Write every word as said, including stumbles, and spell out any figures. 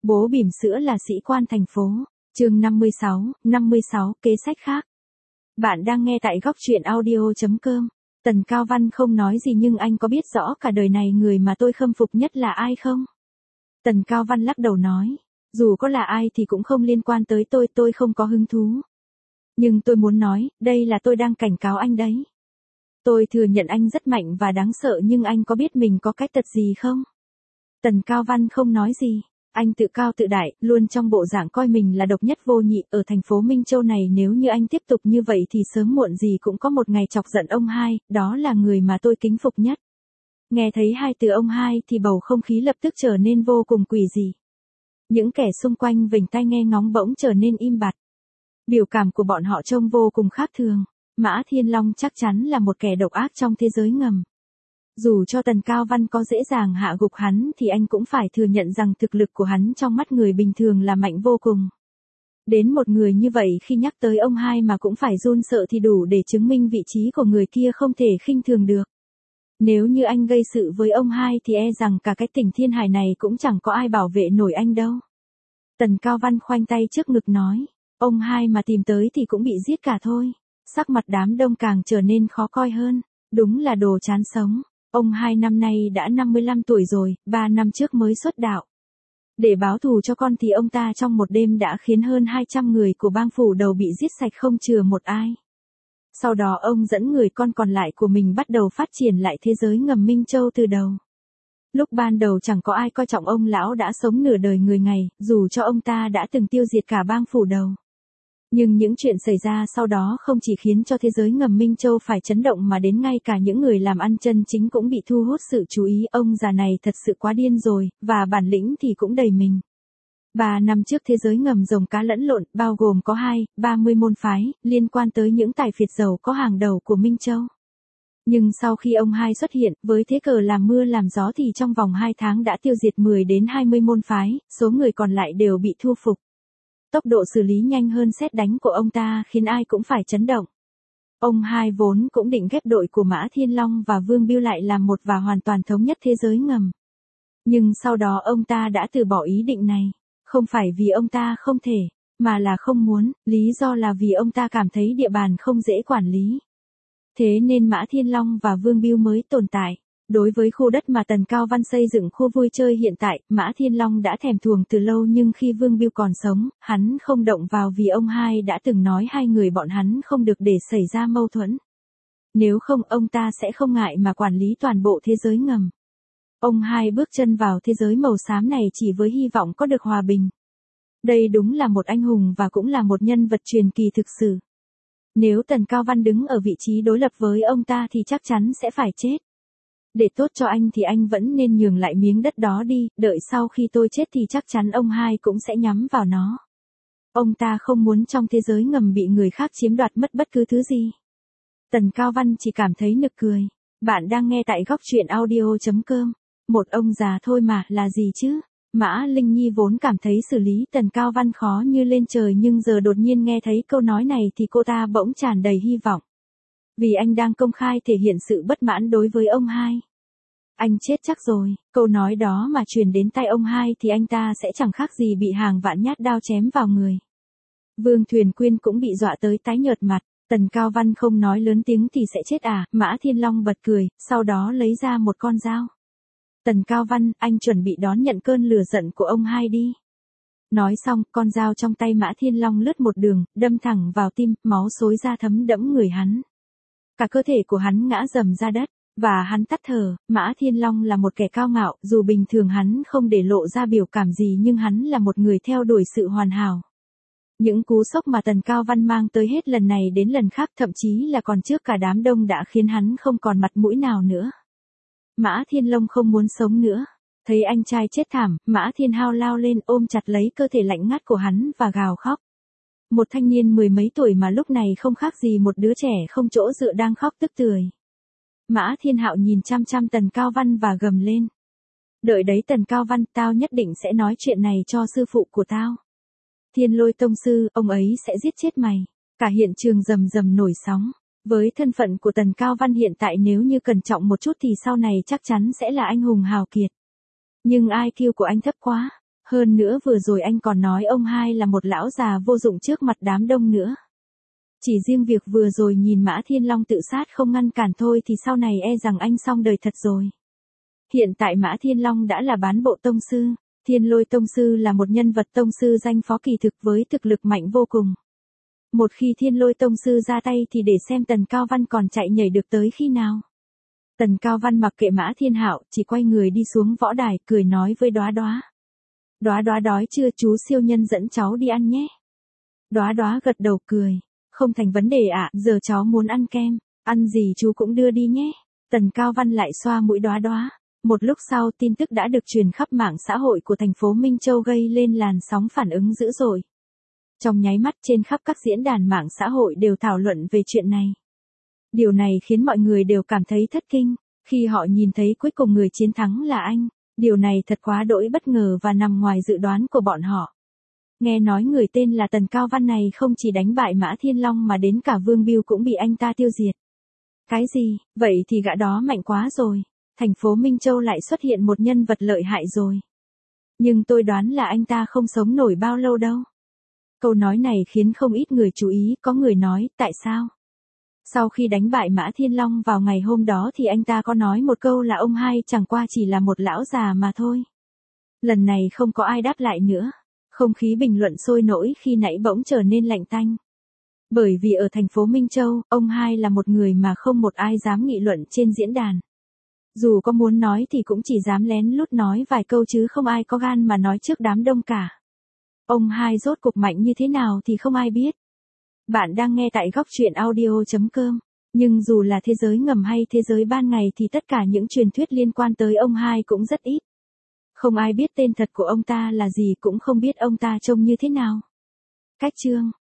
Bố bỉm sữa là sĩ quan thành phố. Chương năm mươi sáu, năm mươi sáu, kế sách khác. Bạn đang nghe tại góc truyện audio chấm com. Tần Cao Văn không nói gì nhưng anh có biết rõ cả đời này người mà tôi khâm phục nhất là ai không? Tần Cao Văn lắc đầu nói, dù có là ai thì cũng không liên quan tới tôi, tôi không có hứng thú. Nhưng tôi muốn nói, đây là tôi đang cảnh cáo anh đấy. Tôi thừa nhận anh rất mạnh và đáng sợ nhưng anh có biết mình có cái tật gì không? Tần Cao Văn không nói gì. Anh tự cao tự đại, luôn trong bộ dạng coi mình là độc nhất vô nhị ở thành phố Minh Châu này. Nếu như anh tiếp tục như vậy thì sớm muộn gì cũng có một ngày chọc giận ông hai, đó là người mà tôi kính phục nhất. Nghe thấy hai từ ông hai thì bầu không khí lập tức trở nên vô cùng quỷ dị. Những kẻ xung quanh vểnh tai nghe ngóng bỗng trở nên im bặt. Biểu cảm của bọn họ trông vô cùng khác thường. Mã Thiên Long chắc chắn là một kẻ độc ác trong thế giới ngầm. Dù cho Tần Cao Văn có dễ dàng hạ gục hắn thì anh cũng phải thừa nhận rằng thực lực của hắn trong mắt người bình thường là mạnh vô cùng. Đến một người như vậy khi nhắc tới ông hai mà cũng phải run sợ thì đủ để chứng minh vị trí của người kia không thể khinh thường được. Nếu như anh gây sự với ông hai thì e rằng cả cái tỉnh Thiên Hải này cũng chẳng có ai bảo vệ nổi anh đâu. Tần Cao Văn khoanh tay trước ngực nói, ông hai mà tìm tới thì cũng bị giết cả thôi. Sắc mặt đám đông càng trở nên khó coi hơn, đúng là đồ chán sống. Ông hai năm nay đã năm mươi lăm tuổi rồi, ba năm trước mới xuất đạo. Để báo thù cho con thì ông ta trong một đêm đã khiến hơn hai trăm người của bang phủ đầu bị giết sạch không chừa một ai. Sau đó ông dẫn người con còn lại của mình bắt đầu phát triển lại thế giới ngầm Minh Châu từ đầu. Lúc ban đầu chẳng có ai coi trọng ông lão đã sống nửa đời người ngày, dù cho ông ta đã từng tiêu diệt cả bang phủ đầu. Nhưng những chuyện xảy ra sau đó không chỉ khiến cho thế giới ngầm Minh Châu phải chấn động mà đến ngay cả những người làm ăn chân chính cũng bị thu hút sự chú ý. Ông già này thật sự quá điên rồi, và bản lĩnh thì cũng đầy mình. Ba năm trước thế giới ngầm rồng cá lẫn lộn, bao gồm có hai, ba mươi môn phái, liên quan tới những tài phiệt giàu có hàng đầu của Minh Châu. Nhưng sau khi ông hai xuất hiện, với thế cờ làm mưa làm gió thì trong vòng hai tháng đã tiêu diệt mười đến hai mươi môn phái, số người còn lại đều bị thu phục. Tốc độ xử lý nhanh hơn sét đánh của ông ta khiến ai cũng phải chấn động. Ông hai vốn cũng định ghép đội của Mã Thiên Long và Vương Bưu lại làm một và hoàn toàn thống nhất thế giới ngầm. Nhưng sau đó ông ta đã từ bỏ ý định này. Không phải vì ông ta không thể, mà là không muốn, lý do là vì ông ta cảm thấy địa bàn không dễ quản lý. Thế nên Mã Thiên Long và Vương Bưu mới tồn tại. Đối với khu đất mà Tần Cao Văn xây dựng khu vui chơi hiện tại, Mã Thiên Long đã thèm thuồng từ lâu nhưng khi Vương Bưu còn sống, hắn không động vào vì ông hai đã từng nói hai người bọn hắn không được để xảy ra mâu thuẫn. Nếu không ông ta sẽ không ngại mà quản lý toàn bộ thế giới ngầm. Ông hai bước chân vào thế giới màu xám này chỉ với hy vọng có được hòa bình. Đây đúng là một anh hùng và cũng là một nhân vật truyền kỳ thực sự. Nếu Tần Cao Văn đứng ở vị trí đối lập với ông ta thì chắc chắn sẽ phải chết. Để tốt cho anh thì anh vẫn nên nhường lại miếng đất đó đi, đợi sau khi tôi chết thì chắc chắn ông hai cũng sẽ nhắm vào nó. Ông ta không muốn trong thế giới ngầm bị người khác chiếm đoạt mất bất cứ thứ gì. Tần Cao Văn chỉ cảm thấy nực cười. Bạn đang nghe tại góc truyện audio chấm com. Một ông già thôi mà, là gì chứ? Mã Linh Nhi vốn cảm thấy xử lý Tần Cao Văn khó như lên trời nhưng giờ đột nhiên nghe thấy câu nói này thì cô ta bỗng tràn đầy hy vọng. Vì anh đang công khai thể hiện sự bất mãn đối với ông hai. Anh chết chắc rồi, câu nói đó mà truyền đến tai ông hai thì anh ta sẽ chẳng khác gì bị hàng vạn nhát đao chém vào người. Vương Thuyền Quyên cũng bị dọa tới tái nhợt mặt, Tần Cao Văn không nói lớn tiếng thì sẽ chết à, Mã Thiên Long bật cười, sau đó lấy ra một con dao. Tần Cao Văn, anh chuẩn bị đón nhận cơn lửa giận của ông hai đi. Nói xong, con dao trong tay Mã Thiên Long lướt một đường, đâm thẳng vào tim, máu xối ra thấm đẫm người hắn. Cả cơ thể của hắn ngã rầm ra đất, và hắn tắt thở. Mã Thiên Long là một kẻ cao ngạo, dù bình thường hắn không để lộ ra biểu cảm gì nhưng hắn là một người theo đuổi sự hoàn hảo. Những cú sốc mà Tần Cao Văn mang tới hết lần này đến lần khác thậm chí là còn trước cả đám đông đã khiến hắn không còn mặt mũi nào nữa. Mã Thiên Long không muốn sống nữa. Thấy anh trai chết thảm, Mã Thiên Hao lao lên ôm chặt lấy cơ thể lạnh ngắt của hắn và gào khóc. Một thanh niên mười mấy tuổi mà lúc này không khác gì một đứa trẻ không chỗ dựa đang khóc tức tưởi. Mã Thiên Hạo nhìn chăm chăm Tần Cao Văn và gầm lên. Đợi đấy Tần Cao Văn, tao nhất định sẽ nói chuyện này cho sư phụ của tao. Thiên Lôi Tông Sư, ông ấy sẽ giết chết mày. Cả hiện trường rầm rầm nổi sóng. Với thân phận của Tần Cao Văn hiện tại nếu như cẩn trọng một chút thì sau này chắc chắn sẽ là anh hùng hào kiệt. Nhưng i kiu của anh thấp quá. Hơn nữa vừa rồi anh còn nói ông hai là một lão già vô dụng trước mặt đám đông nữa. Chỉ riêng việc vừa rồi nhìn Mã Thiên Long tự sát không ngăn cản thôi thì sau này e rằng anh xong đời thật rồi. Hiện tại Mã Thiên Long đã là bán bộ tông sư. Thiên Lôi tông sư là một nhân vật tông sư danh phó kỳ thực với thực lực mạnh vô cùng. Một khi Thiên Lôi tông sư ra tay thì để xem Tần Cao Văn còn chạy nhảy được tới khi nào. Tần Cao Văn mặc kệ Mã Thiên Hạo, chỉ quay người đi xuống võ đài, cười nói với Đóa Đóa. Đóa Đóa đói chưa, chú siêu nhân dẫn cháu đi ăn nhé. Đóa Đóa gật đầu cười. Không thành vấn đề ạ, giờ cháu muốn ăn kem, ăn gì chú cũng đưa đi nhé. Tần Cao Văn lại xoa mũi Đóa Đóa. Một lúc sau tin tức đã được truyền khắp mạng xã hội của thành phố Minh Châu gây lên làn sóng phản ứng dữ dội. Trong nháy mắt trên khắp các diễn đàn mạng xã hội đều thảo luận về chuyện này. Điều này khiến mọi người đều cảm thấy thất kinh, khi họ nhìn thấy cuối cùng người chiến thắng là anh. Điều này thật quá đỗi bất ngờ và nằm ngoài dự đoán của bọn họ. Nghe nói người tên là Tần Cao Văn này không chỉ đánh bại Mã Thiên Long mà đến cả Vương Bưu cũng bị anh ta tiêu diệt. Cái gì, vậy thì gã đó mạnh quá rồi. Thành phố Minh Châu lại xuất hiện một nhân vật lợi hại rồi. Nhưng tôi đoán là anh ta không sống nổi bao lâu đâu. Câu nói này khiến không ít người chú ý, có người nói, tại sao? Sau khi đánh bại Mã Thiên Long vào ngày hôm đó thì anh ta có nói một câu là ông hai chẳng qua chỉ là một lão già mà thôi. Lần này không có ai đáp lại nữa. Không khí bình luận sôi nổi khi nãy bỗng trở nên lạnh tanh. Bởi vì ở thành phố Minh Châu, ông hai là một người mà không một ai dám nghị luận trên diễn đàn. Dù có muốn nói thì cũng chỉ dám lén lút nói vài câu chứ không ai có gan mà nói trước đám đông cả. Ông hai rốt cuộc mạnh như thế nào thì không ai biết. Bạn đang nghe tại góc truyện audio chấm com. Nhưng dù là thế giới ngầm hay thế giới ban ngày thì tất cả những truyền thuyết liên quan tới ông hai cũng rất ít. Không ai biết tên thật của ông ta là gì, cũng không biết ông ta trông như thế nào. Cách chương